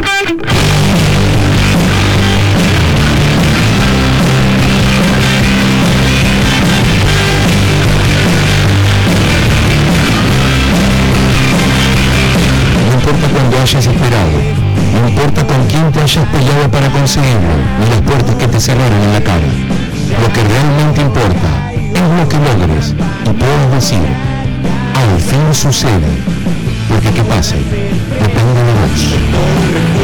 Hayas esperado, no importa con quién te hayas peleado para conseguirlo, ni las puertas que te cerraron en la cara. Lo que realmente importa es lo que logres y puedes decir, al fin sucede, porque que pase depende de vos.